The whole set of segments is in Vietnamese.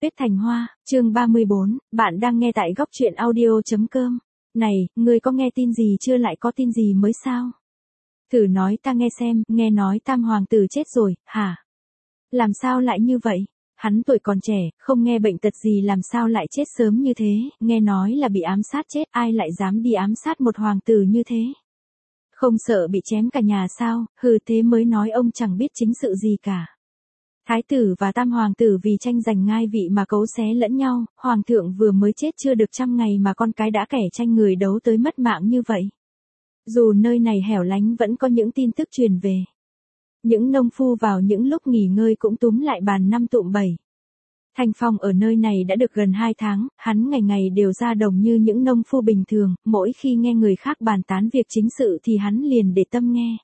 Tuyết Thành Hoa, chương 34, bạn đang nghe tại góc truyện audio.com. Này, ngươi có nghe tin gì chưa, lại có tin gì mới sao? Thử nói ta nghe xem, nghe nói Tam hoàng tử chết rồi, hả? Làm sao lại như vậy? Hắn tuổi còn trẻ, không nghe bệnh tật gì làm sao lại chết sớm như thế, nghe nói là bị ám sát chết, ai lại dám đi ám sát một hoàng tử như thế? Không sợ bị chém cả nhà sao, hừ thế mới nói ông chẳng biết chính sự gì cả. Thái tử và tam hoàng tử vì tranh giành ngai vị mà cấu xé lẫn nhau, hoàng thượng vừa mới chết chưa được 100 ngày mà con cái đã kẻ tranh người đấu tới mất mạng như vậy. Dù nơi này hẻo lánh vẫn có những tin tức truyền về. Những nông phu vào những lúc nghỉ ngơi cũng túm lại bàn năm tụm bảy. Thanh Phong ở nơi này đã được gần 2 tháng, hắn ngày ngày đều ra đồng như những nông phu bình thường, mỗi khi nghe người khác bàn tán việc chính sự thì hắn liền để tâm nghe.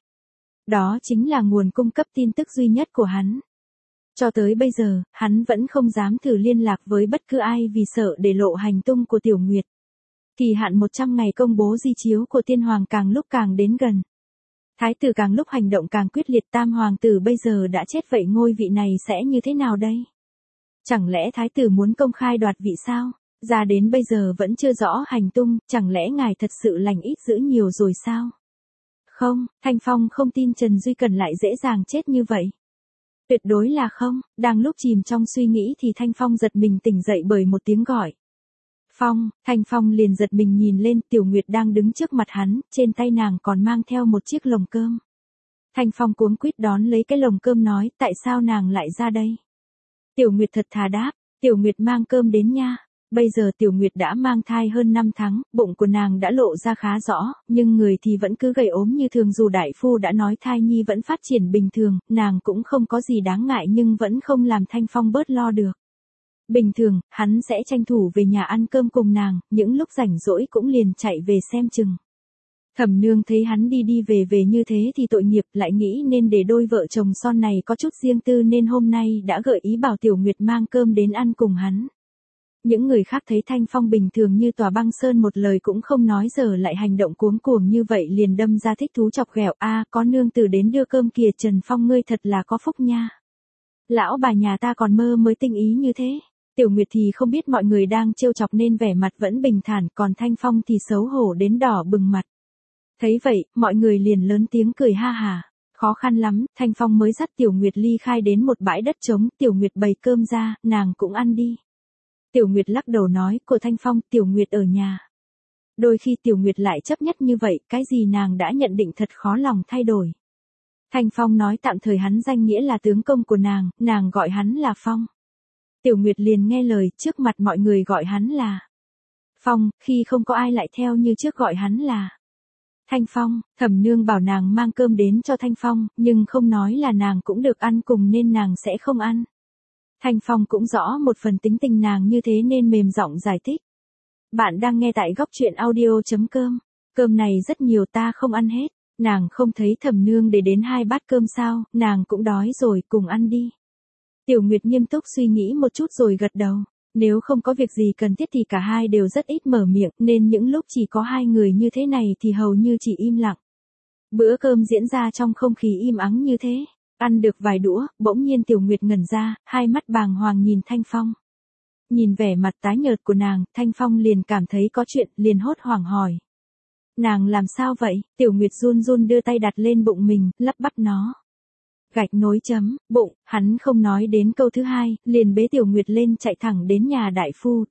Đó chính là nguồn cung cấp tin tức duy nhất của hắn. Cho tới bây giờ, hắn vẫn không dám thử liên lạc với bất cứ ai vì sợ để lộ hành tung của Tiểu Nguyệt. Kỳ hạn 100 ngày công bố di chiếu của tiên hoàng càng lúc càng đến gần. Thái tử càng lúc hành động càng quyết liệt, tam hoàng tử bây giờ đã chết vậy ngôi vị này sẽ như thế nào đây? Chẳng lẽ thái tử muốn công khai đoạt vị sao? Ra đến bây giờ vẫn chưa rõ hành tung, chẳng lẽ ngài thật sự lành ít dữ nhiều rồi sao? Không, Thanh Phong không tin Trần Duy Cần lại dễ dàng chết như vậy. Tuyệt đối là không, đang lúc chìm trong suy nghĩ thì Thanh Phong giật mình tỉnh dậy bởi một tiếng gọi. Phong, Thanh Phong liền giật mình nhìn lên, Tiểu Nguyệt đang đứng trước mặt hắn, trên tay nàng còn mang theo một chiếc lồng cơm. Thanh Phong cuống quýt đón lấy cái lồng cơm nói, tại sao nàng lại ra đây? Tiểu Nguyệt thật thà đáp, Tiểu Nguyệt mang cơm đến nha. Bây giờ Tiểu Nguyệt đã mang thai hơn 5 tháng, bụng của nàng đã lộ ra khá rõ, nhưng người thì vẫn cứ gầy ốm như thường, dù đại phu đã nói thai nhi vẫn phát triển bình thường, nàng cũng không có gì đáng ngại nhưng vẫn không làm Thanh Phong bớt lo được. Bình thường, hắn sẽ tranh thủ về nhà ăn cơm cùng nàng, những lúc rảnh rỗi cũng liền chạy về xem chừng. Thẩm Nương thấy hắn đi đi về về như thế thì tội nghiệp, lại nghĩ nên để đôi vợ chồng son này có chút riêng tư nên hôm nay đã gợi ý bảo Tiểu Nguyệt mang cơm đến ăn cùng hắn. Những người khác thấy Thanh Phong bình thường như tòa băng sơn, một lời cũng không nói, giờ lại hành động cuống cuồng như vậy liền đâm ra thích thú chọc ghẹo, có nương tử đến đưa cơm kìa, Trần Phong ngươi thật là có phúc nha. Lão bà nhà ta còn mơ mới tinh ý như thế. Tiểu Nguyệt thì không biết mọi người đang trêu chọc nên vẻ mặt vẫn bình thản, còn Thanh Phong thì xấu hổ đến đỏ bừng mặt. Thấy vậy, mọi người liền lớn tiếng cười ha hà. Khó khăn lắm, Thanh Phong mới dắt Tiểu Nguyệt ly khai đến một bãi đất trống, Tiểu Nguyệt bày cơm ra, nàng cũng ăn đi. Tiểu Nguyệt lắc đầu nói, của Thanh Phong, Tiểu Nguyệt ở nhà. Đôi khi Tiểu Nguyệt lại chấp nhất như vậy, cái gì nàng đã nhận định thật khó lòng thay đổi. Thanh Phong nói tạm thời hắn danh nghĩa là tướng công của nàng gọi hắn là Phong. Tiểu Nguyệt liền nghe lời, trước mặt mọi người gọi hắn là Phong, khi không có ai lại theo như trước gọi hắn là Thanh Phong. Thẩm Nương bảo nàng mang cơm đến cho Thanh Phong, nhưng không nói là nàng cũng được ăn cùng nên nàng sẽ không ăn. Thanh Phong cũng rõ một phần tính tình nàng như thế nên mềm giọng giải thích. Bạn đang nghe tại góc truyện audio.com. Cơm này rất nhiều, ta không ăn hết. Nàng không thấy Thẩm Nương để đến 2 bát cơm sao, nàng cũng đói rồi, cùng ăn đi. Tiểu Nguyệt nghiêm túc suy nghĩ một chút rồi gật đầu. Nếu không có việc gì cần thiết thì cả hai đều rất ít mở miệng, nên những lúc chỉ có 2 người như thế này thì hầu như chỉ im lặng. Bữa cơm diễn ra trong không khí im ắng như thế. Ăn được vài đũa, bỗng nhiên Tiểu Nguyệt ngẩn ra, hai mắt bàng hoàng nhìn Thanh Phong. Nhìn vẻ mặt tái nhợt của nàng, Thanh Phong liền cảm thấy có chuyện, liền hốt hoảng hỏi. Nàng làm sao vậy? Tiểu Nguyệt run run đưa tay đặt lên bụng mình, lắp bắp nó. Gạch nối chấm, bụng, hắn không nói đến câu thứ hai, liền bế Tiểu Nguyệt lên chạy thẳng đến nhà đại phu.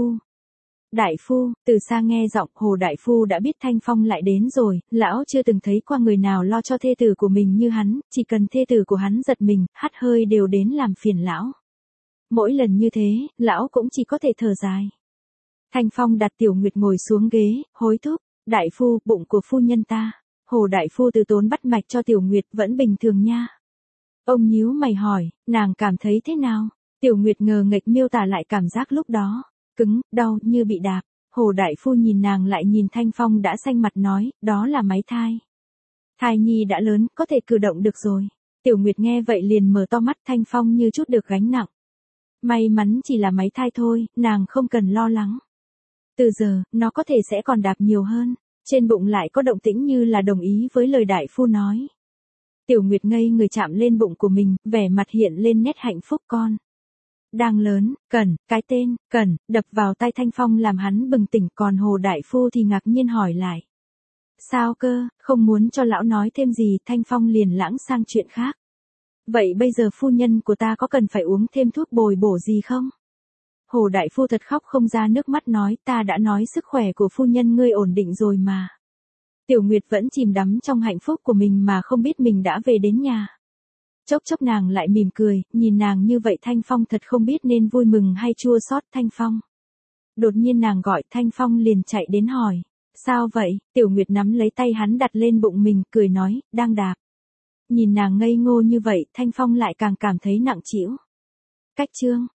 Đại phu, từ xa nghe giọng Hồ đại phu đã biết Thanh Phong lại đến rồi, lão chưa từng thấy qua người nào lo cho thê tử của mình như hắn, chỉ cần thê tử của hắn giật mình, hắt hơi đều đến làm phiền lão. Mỗi lần như thế, lão cũng chỉ có thể thở dài. Thanh Phong đặt Tiểu Nguyệt ngồi xuống ghế, hối thúc, đại phu, bụng của phu nhân ta. Hồ đại phu từ tốn bắt mạch cho Tiểu Nguyệt, vẫn bình thường nha. Ông nhíu mày hỏi, nàng cảm thấy thế nào? Tiểu Nguyệt ngờ nghệch miêu tả lại cảm giác lúc đó. Cứng, đau, như bị đạp. Hồ đại phu nhìn nàng lại nhìn Thanh Phong đã xanh mặt nói, đó là máy thai. Thai nhi đã lớn, có thể cử động được rồi. Tiểu Nguyệt nghe vậy liền mở to mắt, Thanh Phong như chút được gánh nặng. May mắn chỉ là máy thai thôi, nàng không cần lo lắng. Từ giờ, nó có thể sẽ còn đạp nhiều hơn. Trên bụng lại có động tĩnh như là đồng ý với lời đại phu nói. Tiểu Nguyệt ngây người chạm lên bụng của mình, vẻ mặt hiện lên nét hạnh phúc con. Đang lớn, Cẩn, cái tên, Cẩn, đập vào tai Thanh Phong làm hắn bừng tỉnh, còn Hồ Đại Phu thì ngạc nhiên hỏi lại. Sao cơ, không muốn cho lão nói thêm gì, Thanh Phong liền lãng sang chuyện khác. Vậy bây giờ phu nhân của ta có cần phải uống thêm thuốc bồi bổ gì không? Hồ Đại Phu thật khóc không ra nước mắt nói, ta đã nói sức khỏe của phu nhân ngươi ổn định rồi mà. Tiểu Nguyệt vẫn chìm đắm trong hạnh phúc của mình mà không biết mình đã về đến nhà. Chốc chốc nàng lại mỉm cười, nhìn nàng như vậy Thanh Phong thật không biết nên vui mừng hay chua xót. Thanh Phong. Đột nhiên nàng gọi, Thanh Phong liền chạy đến hỏi. Sao vậy? Tiểu Nguyệt nắm lấy tay hắn đặt lên bụng mình, cười nói, đang đạp. Nhìn nàng ngây ngô như vậy, Thanh Phong lại càng cảm thấy nặng trĩu. Cách chương